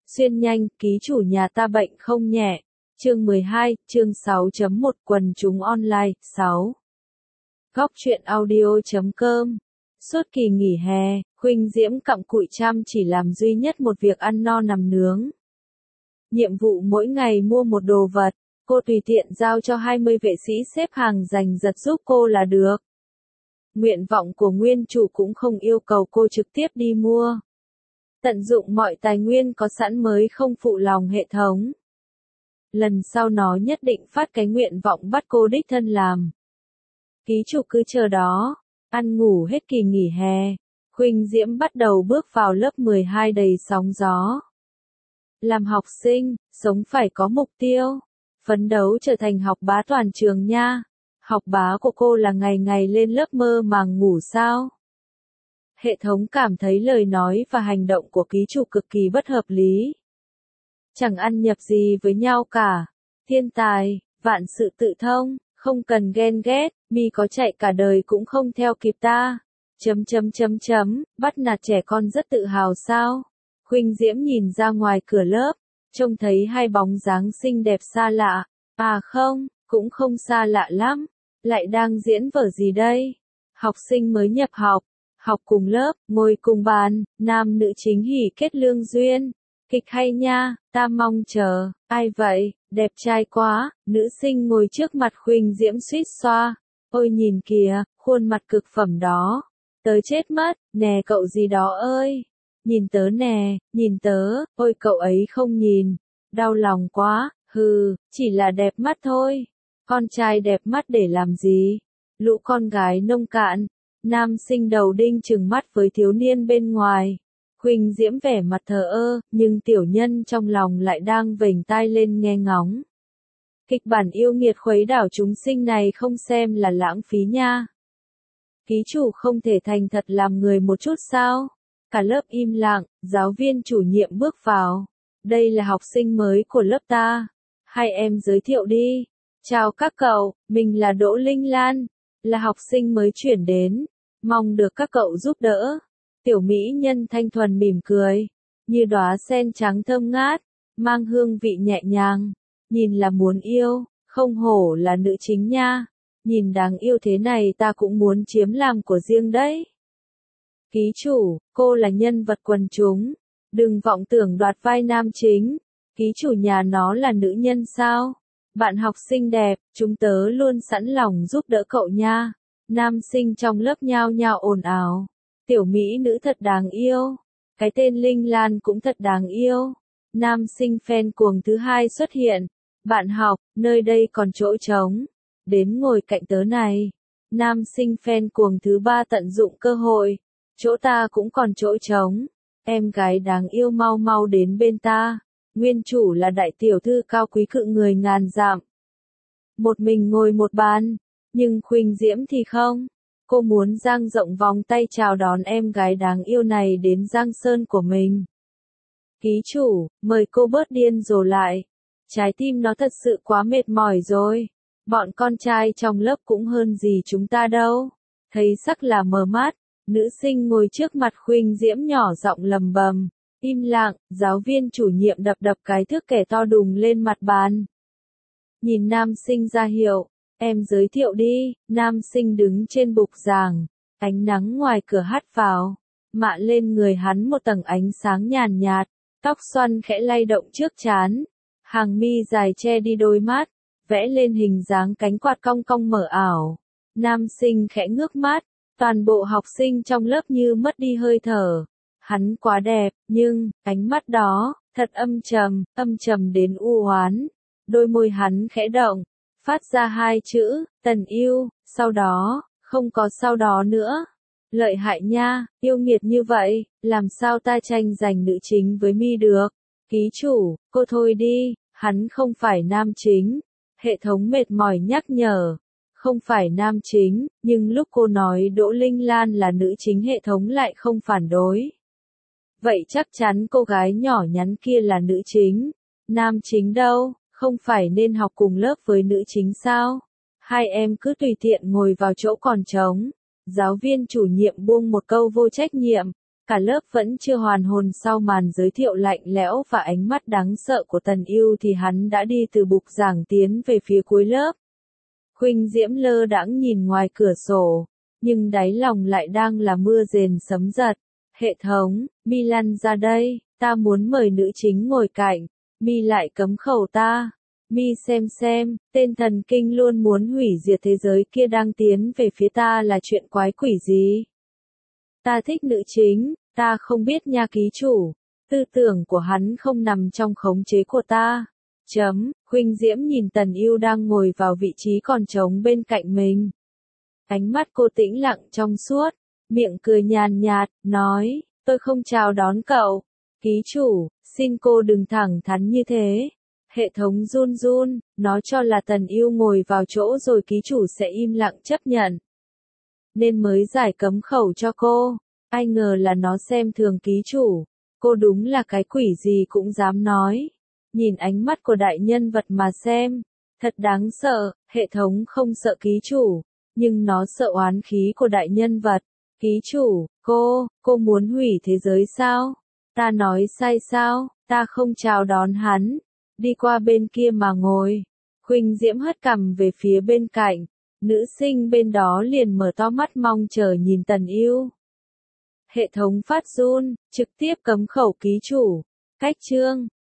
Xuyên nhanh, ký chủ nhà ta bệnh không nhẹ. Chương 12, chương 6.1 quần chúng online, 6. Góc truyện audio.com. Suốt kỳ nghỉ hè, Khuynh Diễm cặm cụi chăm chỉ làm duy nhất một việc ăn no nằm nướng. Nhiệm vụ mỗi ngày mua một đồ vật, cô tùy tiện giao cho 20 vệ sĩ xếp hàng giành giật giúp cô là được. Nguyện vọng của nguyên chủ cũng không yêu cầu cô trực tiếp đi mua. Tận dụng mọi tài nguyên có sẵn mới không phụ lòng hệ thống. Lần sau nó nhất định phát cái nguyện vọng bắt cô đích thân làm. Ký chủ cứ chờ đó, ăn ngủ hết kỳ nghỉ hè, Khuynh Diễm bắt đầu bước vào lớp 12 đầy sóng gió. Làm học sinh, sống phải có mục tiêu, phấn đấu trở thành học bá toàn trường nha. Học bá của cô là ngày ngày lên lớp mơ màng ngủ sao? Hệ thống cảm thấy lời nói và hành động của ký chủ cực kỳ bất hợp lý. Chẳng ăn nhập gì với nhau cả. Thiên tài, vạn sự tự thông, không cần ghen ghét, mi có chạy cả đời cũng không theo kịp ta. Bắt nạt trẻ con rất tự hào sao? Khuynh Diễm nhìn ra ngoài cửa lớp, trông thấy hai bóng dáng xinh đẹp xa lạ. À không, cũng không xa lạ lắm. Lại đang diễn vở gì đây? Học sinh mới nhập học, học cùng lớp, ngồi cùng bàn, nam nữ chính hỉ kết lương duyên. Kịch hay nha, ta mong chờ. Ai vậy, đẹp trai quá. Nữ sinh ngồi trước mặt Khuynh Diễm suýt xoa. Ôi nhìn kìa, khuôn mặt cực phẩm đó. Tớ chết mất, nè cậu gì đó ơi. Nhìn tớ nè, nhìn tớ, ôi cậu ấy không nhìn. Đau lòng quá, hừ, chỉ là đẹp mắt thôi. Con trai đẹp mắt để làm gì? Lũ con gái nông cạn. Nam sinh đầu đinh trừng mắt với thiếu niên bên ngoài. Khuynh Diễm vẻ mặt thờ ơ, nhưng tiểu nhân trong lòng lại đang vểnh tai lên nghe ngóng. Kịch bản yêu nghiệt khuấy đảo chúng sinh này không xem là lãng phí nha. Ký chủ không thể thành thật làm người một chút sao? Cả lớp im lặng, giáo viên chủ nhiệm bước vào. Đây là học sinh mới của lớp ta. Hai em giới thiệu đi. Chào các cậu, mình là Đỗ Linh Lan, là học sinh mới chuyển đến. Mong được các cậu giúp đỡ. Tiểu mỹ nhân thanh thuần mỉm cười, như đóa sen trắng thơm ngát, mang hương vị nhẹ nhàng. Nhìn là muốn yêu, không hổ là nữ chính nha. Nhìn đáng yêu thế này ta cũng muốn chiếm làm của riêng đấy. Ký chủ, cô là nhân vật quần chúng. Đừng vọng tưởng đoạt vai nam chính. Ký chủ nhà nó là nữ nhân sao? Bạn học xinh đẹp, chúng tớ luôn sẵn lòng giúp đỡ cậu nha. Nam sinh trong lớp nhao nhao ồn ào. Tiểu mỹ nữ thật đáng yêu. Cái tên Linh Lan cũng thật đáng yêu. Nam sinh fan cuồng thứ hai xuất hiện. Bạn học, nơi đây còn chỗ trống. Đến ngồi cạnh tớ này. Nam sinh fan cuồng thứ ba tận dụng cơ hội. Chỗ ta cũng còn chỗ trống. Em gái đáng yêu mau mau đến bên ta. Nguyên chủ là đại tiểu thư cao quý cự người ngàn dặm. Một mình ngồi một bàn. Nhưng Khuynh Diễm thì không. Cô muốn dang rộng vòng tay chào đón em gái đáng yêu này đến Giang Sơn của mình. Ký chủ, mời cô bớt điên rồ lại. Trái tim nó thật sự quá mệt mỏi rồi. Bọn con trai trong lớp cũng hơn gì chúng ta đâu. Thấy sắc là mờ mắt. Nữ sinh ngồi trước mặt Khuynh Diễm nhỏ giọng lầm bầm. Im lặng, giáo viên chủ nhiệm đập đập cái thước kẻ to đùng lên mặt bàn. Nhìn nam sinh ra hiệu. Em giới thiệu đi. Nam sinh đứng trên bục giảng. Ánh nắng ngoài cửa hắt vào. Mạ lên người hắn một tầng ánh sáng nhàn nhạt. Tóc xoăn khẽ lay động trước trán. Hàng mi dài che đi đôi mắt. Vẽ lên hình dáng cánh quạt cong cong mở ảo. Nam sinh khẽ ngước mắt. Toàn bộ học sinh trong lớp như mất đi hơi thở. Hắn quá đẹp, nhưng, ánh mắt đó, thật âm trầm đến u oán. Đôi môi hắn khẽ động, phát ra hai chữ, tần yêu, sau đó, không có sau đó nữa. Lợi hại nha, yêu nghiệt như vậy, làm sao ta tranh giành nữ chính với mi được. Ký chủ, cô thôi đi, hắn không phải nam chính. Hệ thống mệt mỏi nhắc nhở. Không phải nam chính, nhưng lúc cô nói Đỗ Linh Lan là nữ chính hệ thống lại không phản đối. Vậy chắc chắn cô gái nhỏ nhắn kia là nữ chính. Nam chính đâu, không phải nên học cùng lớp với nữ chính sao? Hai em cứ tùy tiện ngồi vào chỗ còn trống. Giáo viên chủ nhiệm buông một câu vô trách nhiệm. Cả lớp vẫn chưa hoàn hồn sau màn giới thiệu lạnh lẽo và ánh mắt đáng sợ của Tần Ưu thì hắn đã đi từ bục giảng tiến về phía cuối lớp. Khuynh Diễm lơ đãng nhìn ngoài cửa sổ, nhưng đáy lòng lại đang là mưa rền sấm giật. Hệ thống, mi lăn ra đây, ta muốn mời nữ chính ngồi cạnh, mi lại cấm khẩu ta. Mi xem, tên thần kinh luôn muốn hủy diệt thế giới kia đang tiến về phía ta là chuyện quái quỷ gì? Ta thích nữ chính, ta không biết nha ký chủ. Tư tưởng của hắn không nằm trong khống chế của ta. Khuynh Diễm nhìn Tần Ưu đang ngồi vào vị trí còn trống bên cạnh mình. Ánh mắt cô tĩnh lặng trong suốt, miệng cười nhàn nhạt, nói, tôi không chào đón cậu. Ký chủ, xin cô đừng thẳng thắn như thế. Hệ thống run run, nó cho là Tần Ưu ngồi vào chỗ rồi ký chủ sẽ im lặng chấp nhận. Nên mới giải cấm khẩu cho cô. Ai ngờ là nó xem thường ký chủ. Cô đúng là cái quỷ gì cũng dám nói. Nhìn ánh mắt của đại nhân vật mà xem. Thật đáng sợ, hệ thống không sợ ký chủ. Nhưng nó sợ oán khí của đại nhân vật. Ký chủ, cô muốn hủy thế giới sao? Ta nói sai sao? Ta không chào đón hắn. Đi qua bên kia mà ngồi. Khuynh Diễm hất cằm về phía bên cạnh. Nữ sinh bên đó liền mở to mắt mong chờ nhìn Tần Ưu. Hệ thống phát run, trực tiếp cấm khẩu ký chủ. Cách chương